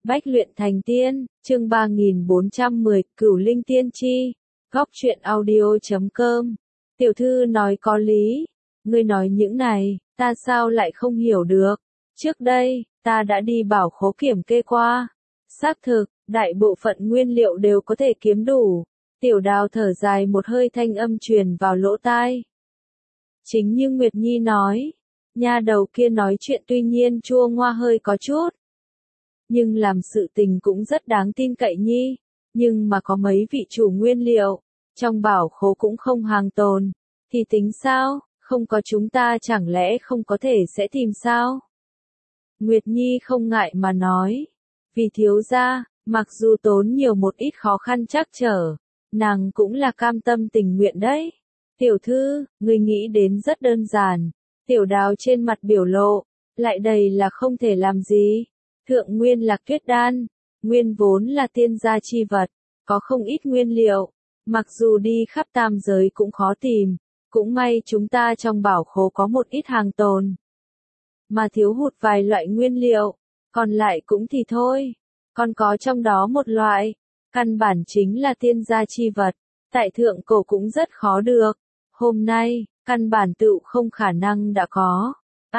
Bách luyện thành tiên, chương 3410, Cửu Linh Tiên Chi, Góc truyện audio.com. Tiểu thư nói có lý, ngươi nói những này, ta sao lại không hiểu được. Trước đây, ta đã đi bảo khố kiểm kê qua. Xác thực, đại bộ phận nguyên liệu đều có thể kiếm đủ. Tiểu Đào thở dài một hơi, thanh âm truyền vào lỗ tai. Chính như Nguyệt Nhi nói, nha đầu kia nói chuyện tuy nhiên chua ngoa hơi có chút, nhưng làm sự tình cũng rất đáng tin cậy nhi. Nhưng mà có mấy vị chủ nguyên liệu, trong bảo khố cũng không hàng tồn, thì tính sao, không có chúng ta chẳng lẽ không có thể sẽ tìm sao? Nguyệt Nhi không ngại mà nói, vì thiếu gia, mặc dù tốn nhiều một ít khó khăn trắc trở, nàng cũng là cam tâm tình nguyện đấy. Tiểu thư, người nghĩ đến rất đơn giản. Tiểu Đào trên mặt biểu lộ, lại đầy là không thể làm gì. Thượng nguyên lạc tuyết đan, nguyên vốn là tiên gia chi vật, có không ít nguyên liệu, mặc dù đi khắp tam giới cũng khó tìm, cũng may chúng ta trong bảo khố có một ít hàng tồn. Mà thiếu hụt vài loại nguyên liệu, còn lại cũng thì thôi, còn có trong đó một loại, căn bản chính là tiên gia chi vật, tại thượng cổ cũng rất khó được, hôm nay, căn bản tựu không khả năng đã có.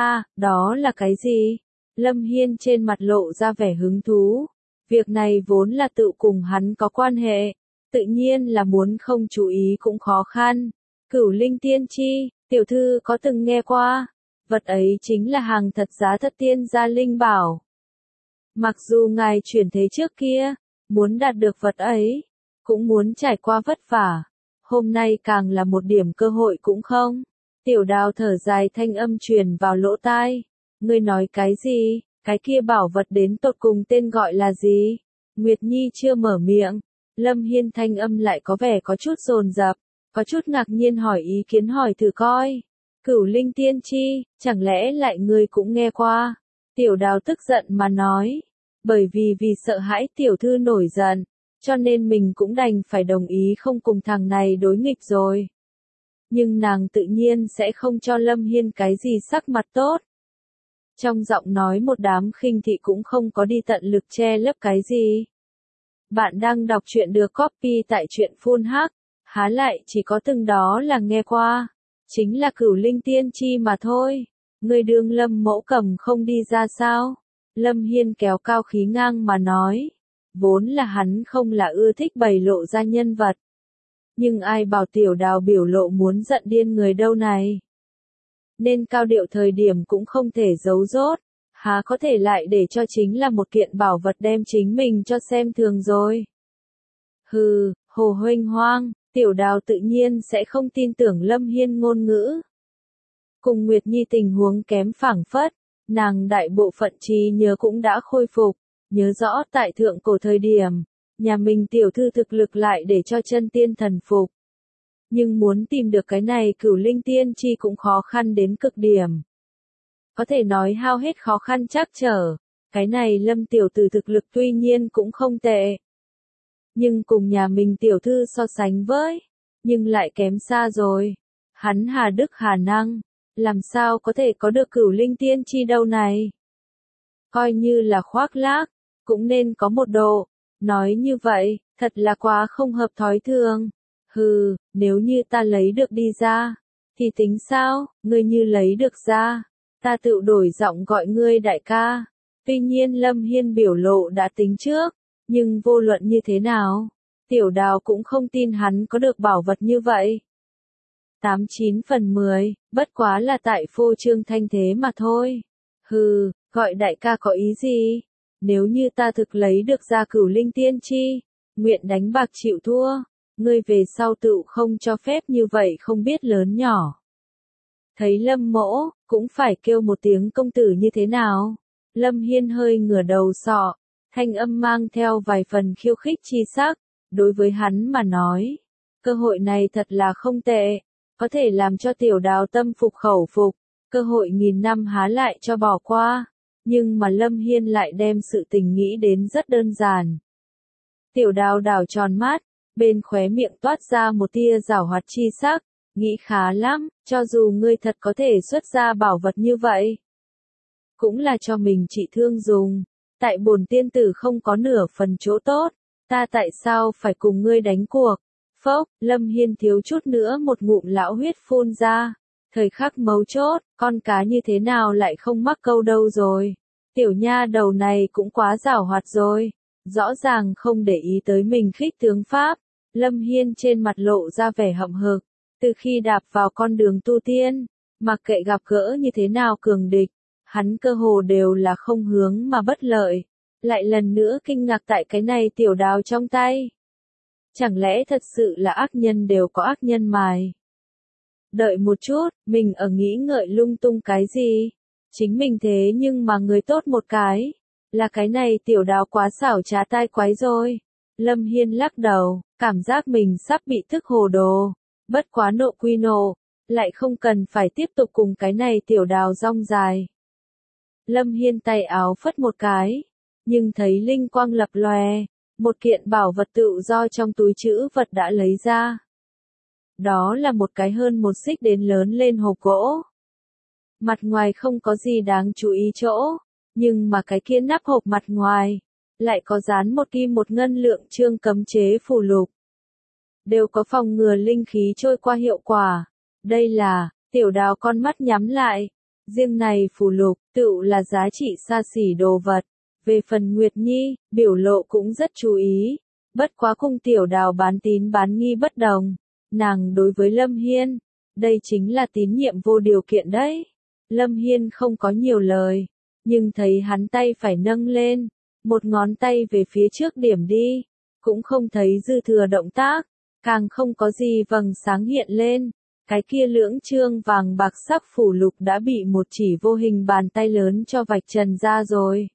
Đó là cái gì? Lâm Hiên trên mặt lộ ra vẻ hứng thú. Việc này vốn là tự cùng hắn có quan hệ, tự nhiên là muốn không chú ý cũng khó khăn. Cửu Linh Tiên Chi, tiểu thư có từng nghe qua, vật ấy chính là hàng thật giá thật tiên gia linh bảo. Mặc dù ngài chuyển thế trước kia, muốn đạt được vật ấy, cũng muốn trải qua vất vả, hôm nay càng là một điểm cơ hội cũng không. Tiểu Đào thở dài, thanh âm truyền vào lỗ tai. Ngươi nói cái gì, cái kia bảo vật đến tột cùng tên gọi là gì? Nguyệt Nhi chưa mở miệng, Lâm Hiên thanh âm lại có vẻ có chút dồn dập, có chút ngạc nhiên hỏi ý kiến, hỏi thử coi. Cửu Linh Tiên Chi, chẳng lẽ lại ngươi cũng nghe qua? Tiểu Đào tức giận mà nói, bởi vì sợ hãi tiểu thư nổi giận, cho nên mình cũng đành phải đồng ý không cùng thằng này đối nghịch rồi. Nhưng nàng tự nhiên sẽ không cho Lâm Hiên cái gì sắc mặt tốt. Trong giọng nói một đám khinh thị, cũng không có đi tận lực che lấp cái gì. Bạn đang đọc truyện được copy tại truyện Full Hack, há lại chỉ có từng đó là nghe qua, chính là Cửu Linh Tiên Chi mà thôi. Người đương Lâm mẫu cầm không đi ra sao? Lâm Hiên kéo cao khí ngang mà nói, vốn là hắn không là ưa thích bày lộ ra nhân vật. Nhưng ai bảo Tiểu Đào biểu lộ muốn giận điên người đâu này. Nên cao điệu thời điểm cũng không thể giấu dốt, há có thể lại để cho chính là một kiện bảo vật đem chính mình cho xem thường rồi. Hừ, hồ huênh hoang, Tiểu Đào tự nhiên sẽ không tin tưởng Lâm Hiên ngôn ngữ. Cùng Nguyệt Nhi tình huống kém phảng phất, nàng đại bộ phận trí nhớ cũng đã khôi phục, nhớ rõ tại thượng cổ thời điểm, nhà mình tiểu thư thực lực lại để cho chân tiên thần phục. Nhưng muốn tìm được cái này Cửu Linh Tiên Chi cũng khó khăn đến cực điểm. Có thể nói hao hết khó khăn trắc trở, cái này Lâm tiểu tử thực lực tuy nhiên cũng không tệ. Nhưng cùng nhà mình tiểu thư so sánh với, nhưng lại kém xa rồi. Hắn hà đức hà năng, làm sao có thể có được Cửu Linh Tiên Chi đâu này. Coi như là khoác lác, cũng nên có một độ. Nói như vậy, thật là quá không hợp thói thường. Hừ, nếu như ta lấy được đi ra, thì tính sao, ngươi như lấy được ra, ta tự đổi giọng gọi ngươi đại ca. Tuy nhiên Lâm Hiên biểu lộ đã tính trước, nhưng vô luận như thế nào, Tiểu Đào cũng không tin hắn có được bảo vật như vậy. 89 phần 10, bất quá là tại phô trương thanh thế mà thôi. Hừ, gọi đại ca có ý gì? Nếu như ta thực lấy được ra Cửu Linh Tiên Chi, nguyện đánh bạc chịu thua. Ngươi về sau tự không cho phép như vậy không biết lớn nhỏ. Thấy Lâm mỗ, cũng phải kêu một tiếng công tử như thế nào? Lâm Hiên hơi ngửa đầu sọ, thanh âm mang theo vài phần khiêu khích chi sắc, đối với hắn mà nói. Cơ hội này thật là không tệ, có thể làm cho Tiểu Đào tâm phục khẩu phục, cơ hội nghìn năm há lại cho bỏ qua. Nhưng mà Lâm Hiên lại đem sự tình nghĩ đến rất đơn giản. Tiểu Đào đảo tròn mắt, bên khóe miệng toát ra một tia giảo hoạt chi sắc, nghĩ khá lắm, cho dù ngươi thật có thể xuất ra bảo vật như vậy, cũng là cho mình trị thương dùng, tại bổn tiên tử không có nửa phần chỗ tốt, ta tại sao phải cùng ngươi đánh cuộc? Phốc, Lâm Hiên thiếu chút nữa một ngụm lão huyết phun ra. Thời khắc mấu chốt, con cá như thế nào lại không mắc câu đâu rồi. Tiểu nha đầu này cũng quá giảo hoạt rồi. Rõ ràng không để ý tới mình khích tướng pháp. Lâm Hiên trên mặt lộ ra vẻ hậm hực. Từ khi đạp vào con đường tu tiên, mặc kệ gặp gỡ như thế nào cường địch, hắn cơ hồ đều là không hướng mà bất lợi. Lại lần nữa kinh ngạc tại cái này tiểu đào trong tay. Chẳng lẽ thật sự là ác nhân đều có ác nhân mài? Đợi một chút, mình ở nghĩ ngợi lung tung cái gì? Chính mình thế nhưng mà người tốt một cái. Là cái này tiểu đào quá xảo trá tai quái rồi. Lâm Hiên lắc đầu, cảm giác mình sắp bị thức hồ đồ. Bất quá nộ quy nộ, lại không cần phải tiếp tục cùng cái này tiểu đào rong dài. Lâm Hiên tay áo phất một cái, nhưng thấy linh quang lập lòe, một kiện bảo vật tự do trong túi trữ vật đã lấy ra. Đó là một cái hơn một xích đến lớn lên hộp gỗ. Mặt ngoài không có gì đáng chú ý chỗ, nhưng mà cái kia nắp hộp mặt ngoài, lại có dán một kim một ngân lượng chương cấm chế phù lục. Đều có phòng ngừa linh khí trôi qua hiệu quả. Đây là, tiểu đào con mắt nhắm lại. Riêng này phù lục, tựu là giá trị xa xỉ đồ vật. Về phần Nguyệt Nhi, biểu lộ cũng rất chú ý. Bất quá cùng tiểu đào bán tín bán nghi bất đồng. Nàng đối với Lâm Hiên, đây chính là tín nhiệm vô điều kiện đấy. Lâm Hiên không có nhiều lời, nhưng thấy hắn tay phải nâng lên, một ngón tay về phía trước điểm đi, cũng không thấy dư thừa động tác, càng không có gì vầng sáng hiện lên. Cái kia lưỡng chương vàng bạc sắc phủ lục đã bị một chỉ vô hình bàn tay lớn cho vạch trần ra rồi.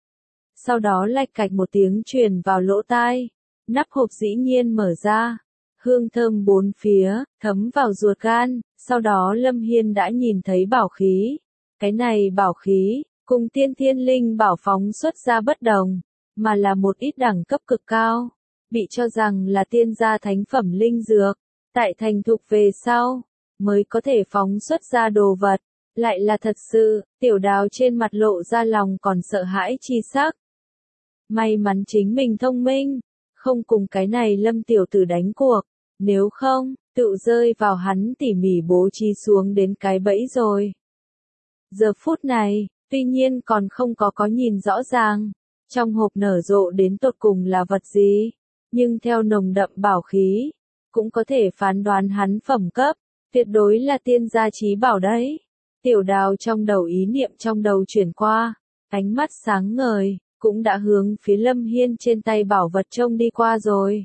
Sau đó lạch cạch một tiếng truyền vào lỗ tai, nắp hộp dĩ nhiên mở ra. Hương thơm bốn phía, thấm vào ruột gan, sau đó Lâm Hiên đã nhìn thấy bảo khí. Cái này bảo khí, cùng tiên thiên linh bảo phóng xuất ra bất đồng, mà là một ít đẳng cấp cực cao, bị cho rằng là tiên gia thánh phẩm linh dược, tại thành thục về sau, mới có thể phóng xuất ra đồ vật, lại là thật sự, tiểu đào trên mặt lộ ra lòng còn sợ hãi chi sắc. May mắn chính mình thông minh, không cùng cái này Lâm tiểu tử đánh cuộc. Nếu không, tự rơi vào hắn tỉ mỉ bố trí xuống đến cái bẫy rồi. Giờ phút này, tuy nhiên còn không có nhìn rõ ràng, trong hộp nở rộ đến tột cùng là vật gì, nhưng theo nồng đậm bảo khí, cũng có thể phán đoán hắn phẩm cấp, tuyệt đối là tiên gia chí bảo đấy. Tiểu đào trong đầu ý niệm trong đầu chuyển qua, ánh mắt sáng ngời, cũng đã hướng phía Lâm Hiên trên tay bảo vật trông đi qua rồi.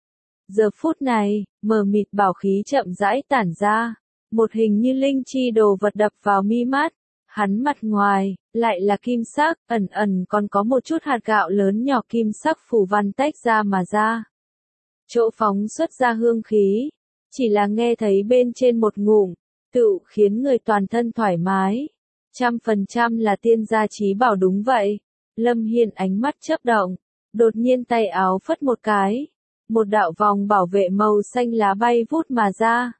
Giờ phút này, mờ mịt bảo khí chậm rãi tản ra, một hình như linh chi đồ vật đập vào mi mắt, hắn mặt ngoài, lại là kim sắc, ẩn ẩn còn có một chút hạt gạo lớn nhỏ kim sắc phủ văn tách ra mà ra. Chỗ phóng xuất ra hương khí, chỉ là nghe thấy bên trên một ngụm, tự khiến người toàn thân thoải mái. 100% là tiên gia chí bảo đúng vậy. Lâm Hiên ánh mắt chớp động, đột nhiên tay áo phất một cái. Một đạo vòng bảo vệ màu xanh lá bay vút mà ra.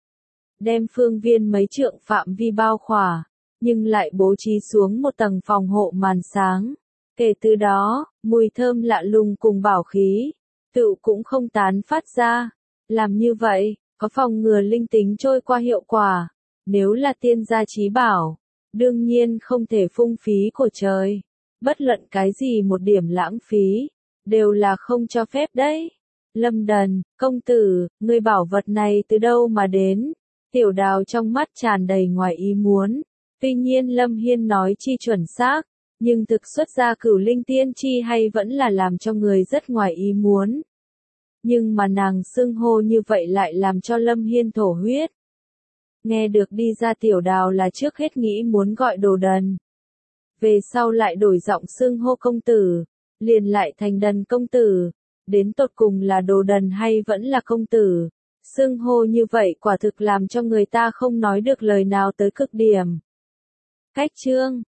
Đem phương viên mấy trượng phạm vi bao khỏa, nhưng lại bố trí xuống một tầng phòng hộ màn sáng. Kể từ đó, mùi thơm lạ lùng cùng bảo khí, tự cũng không tán phát ra. Làm như vậy, có phòng ngừa linh tính trôi qua hiệu quả. Nếu là tiên gia chí bảo, đương nhiên không thể phung phí của trời. Bất luận cái gì một điểm lãng phí, đều là không cho phép đấy. Lâm Đần, công tử, người bảo vật này từ đâu mà đến? Tiểu đào trong mắt tràn đầy ngoài ý muốn. Tuy nhiên Lâm Hiên nói chi chuẩn xác, nhưng thực xuất ra cửu linh tiên chi hay vẫn là làm cho người rất ngoài ý muốn. Nhưng mà nàng xưng hô như vậy lại làm cho Lâm Hiên thổ huyết. Nghe được đi ra tiểu đào là trước hết nghĩ muốn gọi đồ đần. Về sau lại đổi giọng xưng hô công tử, liền lại thành Đần công tử. Đến tột cùng là đồ đần hay vẫn là công tử, xưng hô như vậy quả thực làm cho người ta không nói được lời nào tới cực điểm. Cách chương